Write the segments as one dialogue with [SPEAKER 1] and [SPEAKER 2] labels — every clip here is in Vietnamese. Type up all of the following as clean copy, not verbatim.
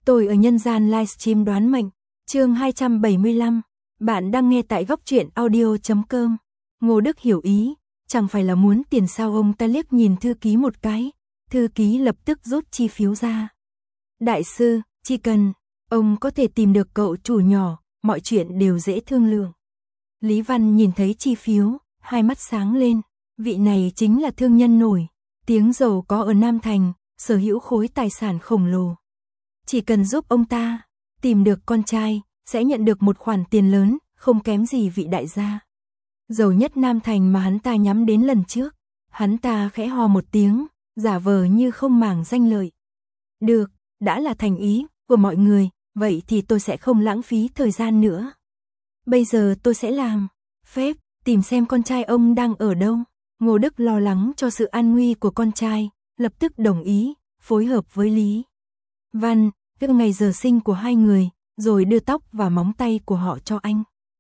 [SPEAKER 1] Tôi ở nhân gian livestream đoán mệnh, chương 275, bạn đang nghe tại góc truyện audio.com. Ngô Đức hiểu ý, chẳng phải là muốn tiền sao? Ông ta liếc nhìn thư ký một cái, thư ký lập tức rút chi phiếu ra. Đại sư, chỉ cần ông có thể tìm được cậu chủ nhỏ, mọi chuyện đều dễ thương lượng. Lý Văn nhìn thấy chi phiếu, hai mắt sáng lên, vị này chính là thương nhân nổi tiếng giàu có ở Nam Thành, sở hữu khối tài sản khổng lồ. Chỉ cần giúp ông ta tìm được con trai, sẽ nhận được một khoản tiền lớn, không kém gì vị đại gia giàu nhất Nam Thành mà hắn ta nhắm đến lần trước. Hắn ta khẽ hò một tiếng, giả vờ như không màng danh lợi. Được, đã là thành ý của mọi người, vậy thì tôi sẽ không lãng phí thời gian nữa. Bây giờ tôi sẽ làm phép tìm xem con trai ông đang ở đâu. Ngô Đức lo lắng cho sự an nguy của con trai, lập tức đồng ý, phối hợp với Lý Văn, viết ngày giờ sinh của hai người, rồi đưa tóc và móng tay của họ cho anh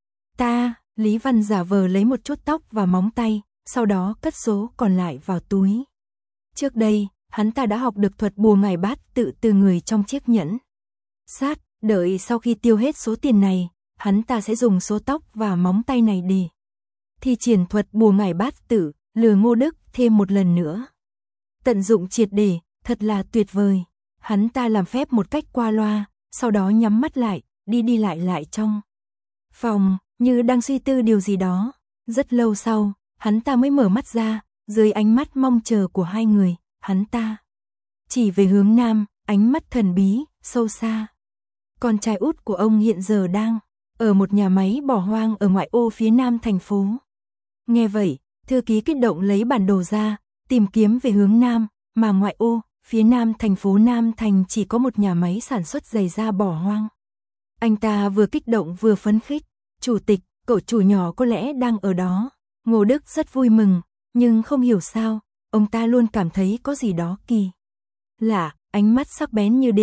[SPEAKER 1] ta. Lý Văn giả vờ lấy một chút tóc và móng tay, sau đó cất số còn lại vào túi. Trước đây, hắn ta đã học được thuật bùa ngải bát tự từ người trong chiếc nhẫn sát, đợi sau khi tiêu hết số tiền này, hắn ta sẽ dùng số tóc và móng tay này để thi triển thuật bùa ngải bát tự, lừa Ngô Đức thêm một lần nữa. Tận dụng triệt để, thật là tuyệt vời. Hắn ta làm phép một cách qua loa, sau đó nhắm mắt lại, đi lại trong phòng, như đang suy tư điều gì đó. Rất lâu sau, hắn ta mới mở mắt ra, dưới ánh mắt mong chờ của hai người, hắn ta chỉ về hướng nam, ánh mắt thần bí, sâu xa. Con trai út của ông hiện giờ đang ở một nhà máy bỏ hoang ở ngoại ô phía nam thành phố. Nghe vậy, thư ký kích động lấy bản đồ ra, tìm kiếm về hướng nam, mà ngoại ô, phía nam thành phố Nam Thành chỉ có một nhà máy sản xuất giày da bỏ hoang. Anh ta vừa kích động vừa phấn khích, chủ tịch, cậu chủ nhỏ có lẽ đang ở đó. Ngô Đức rất vui mừng, nhưng không hiểu sao, ông ta luôn cảm thấy có gì đó kỳ lạ, ánh mắt sắc bén như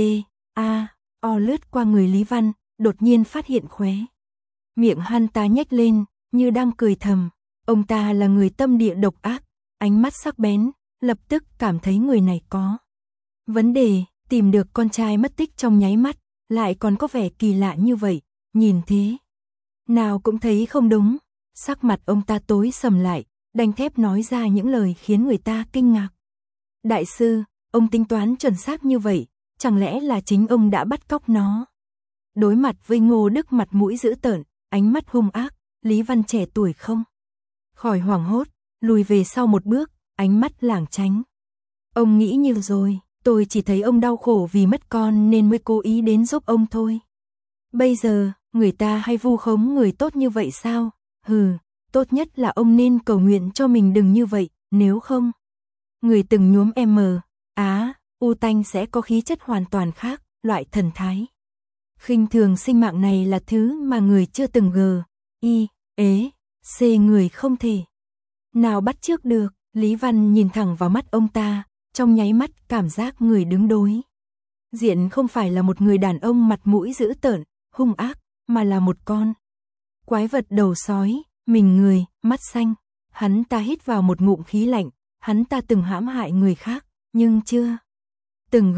[SPEAKER 1] o lướt qua người Lý Văn, đột nhiên phát hiện khóe miệng hắn ta nhếch lên, như đang cười thầm. Ông ta là người tâm địa độc ác, ánh mắt sắc bén, lập tức cảm thấy người này có vấn đề. Tìm được con trai mất tích trong nháy mắt, lại còn có vẻ kỳ lạ như vậy, nhìn thế nào cũng thấy không đúng. Sắc mặt ông ta tối sầm lại, đanh thép nói ra những lời khiến người ta kinh ngạc. Đại sư, ông tính toán chuẩn xác như vậy, chẳng lẽ là chính ông đã bắt cóc nó? Đối mặt với Ngô Đức mặt mũi dữ tợn, ánh mắt hung ác, Lý Văn trẻ tuổi không khỏi hoảng hốt, lùi về sau một bước, ánh mắt lảng tránh. Ông nghĩ như rồi, tôi chỉ thấy ông đau khổ vì mất con nên mới cố ý đến giúp ông thôi. Bây giờ, người ta hay vu khống người tốt như vậy sao? Hừ, tốt nhất là ông nên cầu nguyện cho mình đừng như vậy, nếu không, người từng nhuốm u tanh sẽ có khí chất hoàn toàn khác, loại thần thái khinh thường sinh mạng này là thứ mà người chưa từng người không thể nào bắt chước được. Lý Văn nhìn thẳng vào mắt ông ta, trong nháy mắt cảm giác người đứng đối diện không phải là một người đàn ông mặt mũi dữ tợn, hung ác, mà là một con quái vật đầu sói, mình người, mắt xanh. Hắn ta hít vào một ngụm khí lạnh, hắn ta từng hãm hại người khác, nhưng chưa từng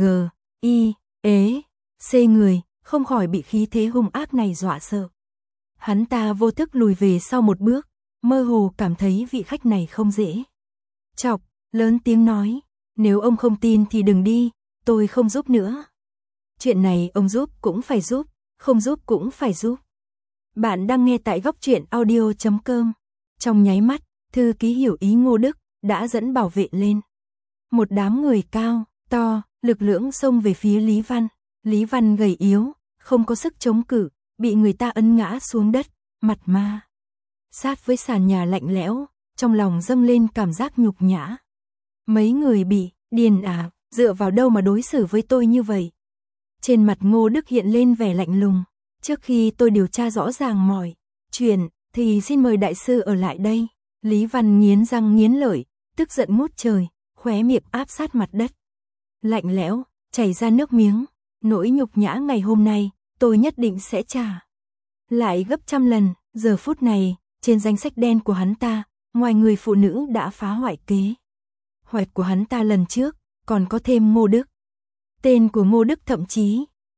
[SPEAKER 1] người, không khỏi bị khí thế hung ác này dọa sợ. Hắn ta vô thức lùi về sau một bước, mơ hồ cảm thấy vị khách này không dễ chọc, lớn tiếng nói, nếu ông không tin thì đừng đi, tôi không giúp nữa. Chuyện này ông giúp cũng phải giúp, không giúp cũng phải giúp. Bạn đang nghe tại góc truyện audio.com. Trong nháy mắt, thư ký hiểu ý Ngô Đức, đã dẫn bảo vệ lên. Một đám người cao, to, lực lưỡng xông về phía Lý Văn. Lý Văn gầy yếu, không có sức chống cự, bị người ta ấn ngã xuống đất, mặt ma sát với sàn nhà lạnh lẽo, trong lòng dâng lên cảm giác nhục nhã. Mấy người bị điên à, dựa vào đâu mà đối xử với tôi như vậy? Trên mặt Ngô Đức hiện lên vẻ lạnh lùng. Trước khi tôi điều tra rõ ràng mọi chuyện, thì xin mời đại sư ở lại đây. Lý Văn nghiến răng nghiến lợi, tức giận ngút trời, khóe miệng áp sát mặt đất. Lạnh lẽo, chảy ra nước miếng. Nỗi nhục nhã ngày hôm nay, tôi nhất định sẽ trả lại gấp trăm lần. Giờ phút này, trên danh sách đen của hắn ta, ngoài người phụ nữ đã phá hoại kế hoạch của hắn ta lần trước, còn có thêm Ngô Đức. Tên của Ngô Đức thậm chí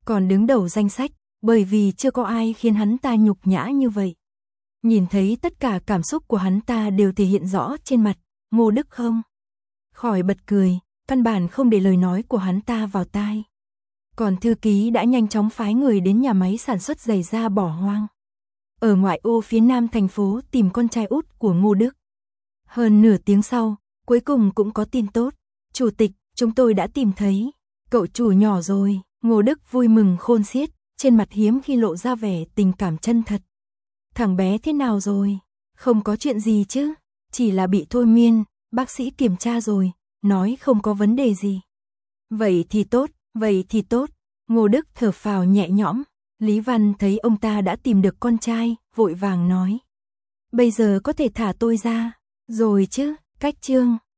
[SPEAKER 1] còn đứng đầu danh sách, bởi vì chưa có ai khiến hắn ta nhục nhã như vậy. Nhìn thấy tất cả cảm xúc của hắn ta đều thể hiện rõ trên mặt, Ngô Đức không khỏi bật cười, căn bản không để lời nói của hắn ta vào tai. Còn thư ký đã nhanh chóng phái người đến nhà máy sản xuất giày da bỏ hoang ở ngoại ô phía nam thành phố tìm con trai út của Ngô Đức. Hơn nửa tiếng sau, cuối cùng cũng có tin tốt. Chủ tịch, chúng tôi đã tìm thấy cậu chủ nhỏ rồi. Ngô Đức vui mừng khôn xiết, trên mặt hiếm khi lộ ra vẻ tình cảm chân thật. Thằng bé thế nào rồi? Không có chuyện gì chứ, chỉ là bị thôi miên, bác sĩ kiểm tra rồi, nói không có vấn đề gì. Vậy thì tốt, vậy thì tốt. Ngô Đức thở phào nhẹ nhõm. Lý Văn thấy ông ta đã tìm được con trai, vội vàng nói. Bây giờ có thể thả tôi ra, rồi chứ, cách chương.